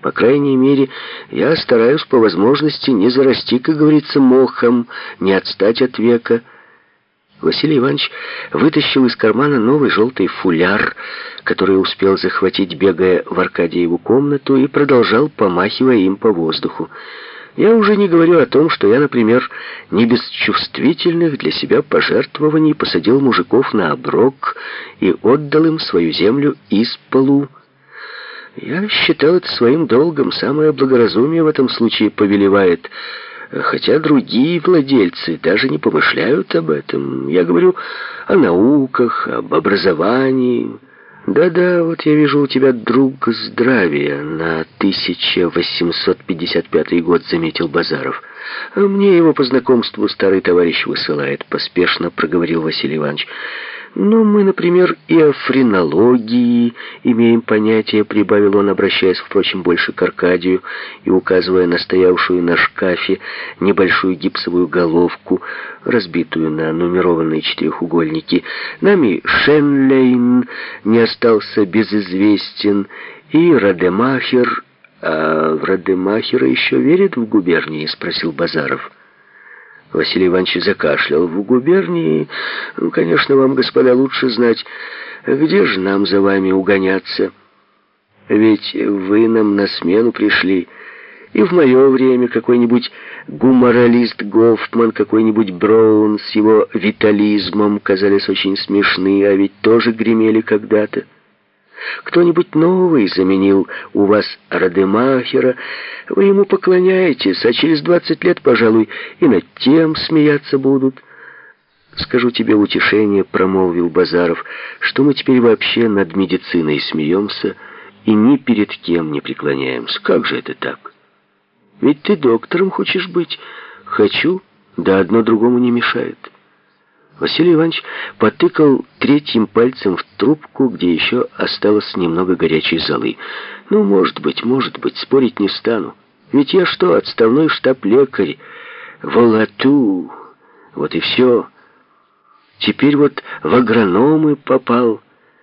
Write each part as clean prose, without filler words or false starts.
По крайней мере, я стараюсь по возможности не зарасти, как говорится, мохом, не отстать от века. Василий Иванович вытащил из кармана новый желтый фуляр, который успел захватить, бегая в Аркадьеву комнату, и продолжал, помахивая им по воздуху. Я уже не говорю о том, что я, например, не без чувствительных для себя пожертвований посадил мужиков на оброк и отдал им свою землю исполу. Я считал это своим долгом, самое благоразумие в этом случае повелевает, хотя другие владельцы даже не помышляют об этом. Я говорю о науках, об образовании. Да-да, вот я вижу у тебя друг здравия на 1855 год, заметил Базаров. Мне его по знакомству старый товарищ высылает, поспешно проговорил Василий Иванович. Но мы, например, и о френологии имеем понятие, прибавил он, обращаясь, впрочем, больше к Аркадию и указывая на стоявшую на шкафе небольшую гипсовую головку, разбитую на нумерованные четырехугольники. Нами Шенлейн не остался безызвестен, и Радемахер. А в Радемахера еще верят в губернии? Спросил Базаров. Василий Иванович закашлял. В губернии, конечно, вам, господа, лучше знать, где же нам за вами угоняться? Ведь вы нам на смену пришли. И в мое время какой-нибудь гуморалист Гофман, какой-нибудь Браун с его витализмом казались очень смешны, а ведь тоже гремели когда-то. Кто-нибудь новый заменил у вас Радемахера, вы ему поклоняетесь, а через 20 лет, пожалуй, и над тем смеяться будут. Скажу тебе в утешение, промолвил Базаров, что мы теперь вообще над медициной смеемся и ни перед кем не преклоняемся. Как же это так? Ведь ты доктором хочешь быть? Хочу, да одно другому не мешает. Василий Иванович потыкал третьим пальцем в трубку, где еще осталось немного горячей золы. Ну, может быть, спорить не стану. Ведь я что, отставной штаб-лекарь, волату, вот и все. Теперь вот в агрономы попал.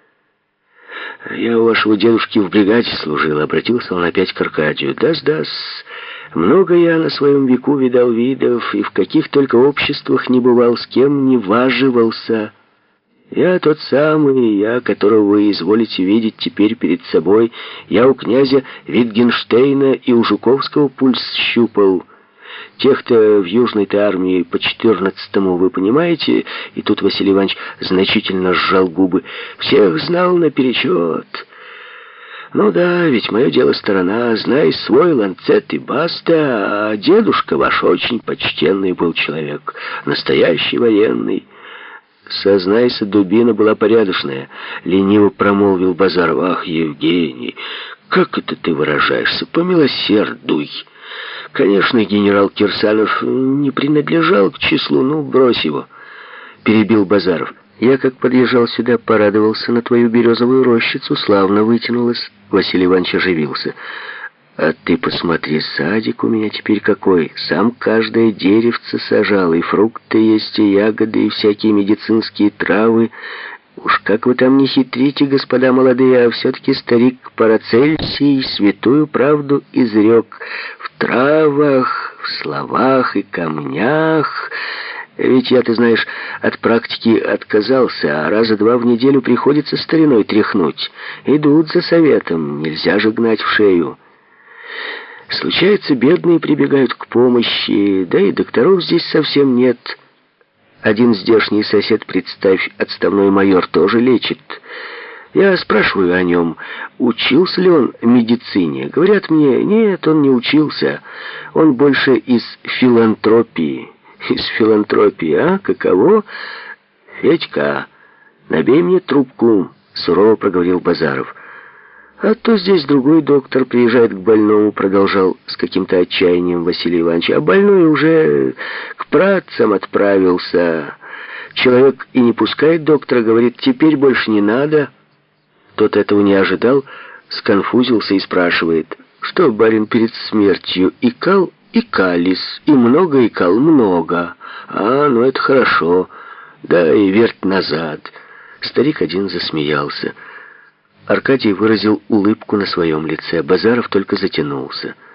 Я у вашего дедушки в бригаде служил, обратился он опять к Аркадию. Да-с. Много я на своем веку видал видов, и в каких только обществах не бывал, с кем не важивался. Я тот самый, я, которого вы изволите видеть теперь перед собой. Я у князя Витгенштейна и у Жуковского пульс щупал. Тех-то в Южной-то армии по 14-му, вы понимаете? И тут Василий Иванович значительно сжал губы. Всех знал наперечет. Ну да, ведь мое дело сторона, знай свой ланцет и баста, а дедушка ваш очень почтенный был человек, настоящий военный. Сознайся, дубина была порядочная, лениво промолвил Базаров. Ах, Евгений, как это ты выражаешься, помилосердуй. Конечно, генерал Кирсанов не принадлежал к числу, ну, брось его, перебил Базаров. Я, как подъезжал сюда, порадовался на твою березовую рощицу, славно вытянулась. Василий Иванович оживился. А ты посмотри, садик у меня теперь какой. Сам каждое деревце сажал, и фрукты есть, и ягоды, и всякие медицинские травы. Уж как вы там не хитрите, господа молодые, а все-таки старик Парацельсий святую правду изрек. В травах, в словах и камнях... Ведь я, ты знаешь, от практики отказался, а раза два в неделю приходится стариной тряхнуть. Идут за советом, нельзя же гнать в шею. Случается, бедные прибегают к помощи, да и докторов здесь совсем нет. Один здешний сосед, представь, отставной майор, тоже лечит. Я спрашиваю о нем, учился ли он медицине. Говорят мне, нет, он не учился, он больше из филантропии. Из филантропии, а? Каково? Федька, набей мне трубку, сурово проговорил Базаров. А то здесь другой доктор приезжает к больному, продолжал с каким-то отчаянием Василий Иванович. А больной уже к працам отправился. Человек и не пускает доктора, говорит, теперь больше не надо. Тот этого не ожидал, сконфузился и спрашивает, что барин перед смертью икал? Икалис, и много икал, много. А, ну это хорошо. Да, и верть назад. Старик один засмеялся. Аркадий выразил улыбку на своем лице. Базаров только затянулся.